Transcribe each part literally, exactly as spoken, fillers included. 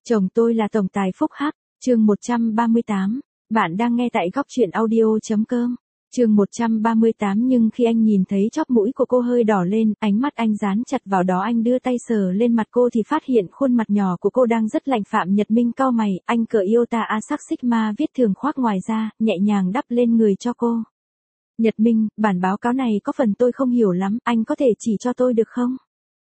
Chồng tôi là tổng tài phúc hắc, chương một trăm ba mươi tám. Bạn đang nghe tại góc truyện audio.com. Chương một trăm ba mươi tám. Nhưng khi anh nhìn thấy chóp mũi của cô hơi đỏ lên, ánh mắt anh dán chặt vào đó, anh đưa tay sờ lên mặt cô thì phát hiện khuôn mặt nhỏ của cô đang rất lạnh. Phạm Nhật Minh cau mày, anh cởi Iota Asac Sigma viết thường khoác ngoài ra, nhẹ nhàng đắp lên người cho cô. Nhật Minh, bản báo cáo này có phần tôi không hiểu lắm, anh có thể chỉ cho tôi được không?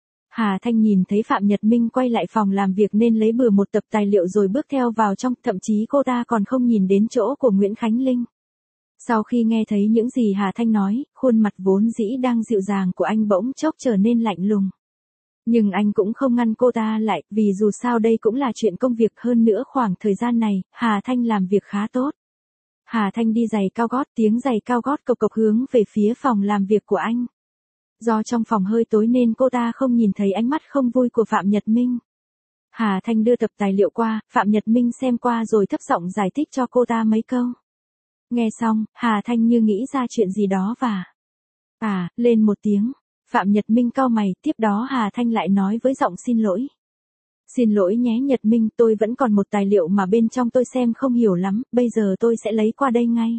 Hà Thanh nhìn thấy Phạm Nhật Minh quay lại phòng làm việc nên lấy bừa một tập tài liệu rồi bước theo vào trong, thậm chí cô ta còn không nhìn đến chỗ của Nguyễn Khánh Linh. Sau khi nghe thấy những gì Hà Thanh nói, khuôn mặt vốn dĩ đang dịu dàng của anh bỗng chốc trở nên lạnh lùng. Nhưng anh cũng không ngăn cô ta lại, vì dù sao đây cũng là chuyện công việc, hơn nữa khoảng thời gian này, Hà Thanh làm việc khá tốt. Hà Thanh đi giày cao gót, tiếng giày cao gót cộc cộc hướng về phía phòng làm việc của anh. Do trong phòng hơi tối nên cô ta không nhìn thấy ánh mắt không vui của Phạm Nhật Minh. Hà Thanh đưa tập tài liệu qua, Phạm Nhật Minh xem qua rồi thấp giọng giải thích cho cô ta mấy câu. Nghe xong, Hà Thanh như nghĩ ra chuyện gì đó và à, lên một tiếng. Phạm Nhật Minh cau mày, tiếp đó Hà Thanh lại nói với giọng xin lỗi. Xin lỗi nhé Nhật Minh, tôi vẫn còn một tài liệu mà bên trong tôi xem không hiểu lắm, bây giờ tôi sẽ lấy qua đây ngay.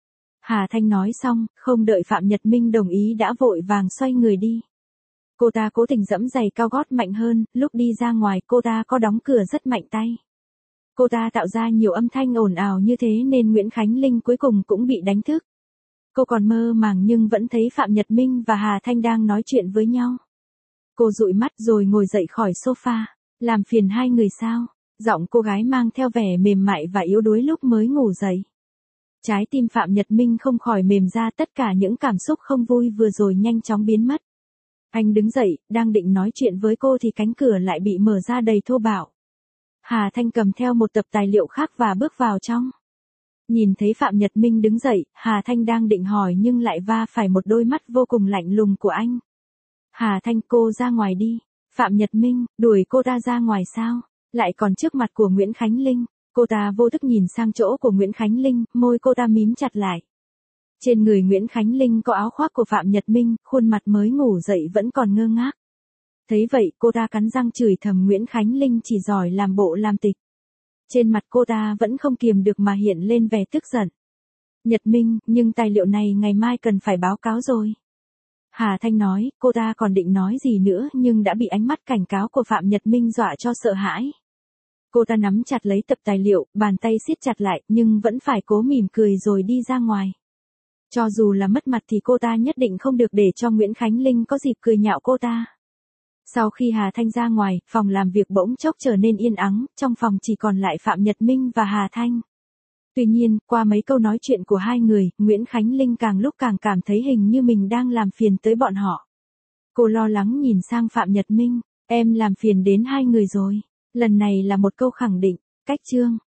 Hà Thanh nói xong, không đợi Phạm Nhật Minh đồng ý đã vội vàng xoay người đi. Cô ta cố tình giẫm giày cao gót mạnh hơn, lúc đi ra ngoài cô ta có đóng cửa rất mạnh tay. Cô ta tạo ra nhiều âm thanh ồn ào như thế nên Nguyễn Khánh Linh cuối cùng cũng bị đánh thức. Cô còn mơ màng nhưng vẫn thấy Phạm Nhật Minh và Hà Thanh đang nói chuyện với nhau. Cô dụi mắt rồi ngồi dậy khỏi sofa. Làm phiền hai người sao? Giọng cô gái mang theo vẻ mềm mại và yếu đuối lúc mới ngủ dậy. Trái tim Phạm Nhật Minh không khỏi mềm ra, tất cả những cảm xúc không vui vừa rồi nhanh chóng biến mất. Anh đứng dậy, đang định nói chuyện với cô thì cánh cửa lại bị mở ra đầy thô bạo. Hà Thanh cầm theo một tập tài liệu khác và bước vào trong. Nhìn thấy Phạm Nhật Minh đứng dậy, Hà Thanh đang định hỏi nhưng lại va phải một đôi mắt vô cùng lạnh lùng của anh. Hà Thanh, cô ra ngoài đi. Phạm Nhật Minh, đuổi cô ta ra ngoài sao? Lại còn trước mặt của Nguyễn Khánh Linh. Cô ta vô thức nhìn sang chỗ của Nguyễn Khánh Linh, môi cô ta mím chặt lại. Trên người Nguyễn Khánh Linh có áo khoác của Phạm Nhật Minh, khuôn mặt mới ngủ dậy vẫn còn ngơ ngác. Thấy vậy, cô ta cắn răng chửi thầm Nguyễn Khánh Linh chỉ giỏi làm bộ làm tịch. Trên mặt cô ta vẫn không kiềm được mà hiện lên vẻ tức giận. Nhật Minh, nhưng tài liệu này ngày mai cần phải báo cáo rồi. Hà Thanh nói, cô ta còn định nói gì nữa nhưng đã bị ánh mắt cảnh cáo của Phạm Nhật Minh dọa cho sợ hãi. Cô ta nắm chặt lấy tập tài liệu, bàn tay siết chặt lại, nhưng vẫn phải cố mỉm cười rồi đi ra ngoài. Cho dù là mất mặt thì cô ta nhất định không được để cho Nguyễn Khánh Linh có dịp cười nhạo cô ta. Sau khi Hà Thanh ra ngoài, phòng làm việc bỗng chốc trở nên yên ắng, trong phòng chỉ còn lại Phạm Nhật Minh và Hà Thanh. Tuy nhiên, qua mấy câu nói chuyện của hai người, Nguyễn Khánh Linh càng lúc càng cảm thấy hình như mình đang làm phiền tới bọn họ. Cô lo lắng nhìn sang Phạm Nhật Minh, em làm phiền đến hai người rồi. Lần này là một câu khẳng định, cách chương.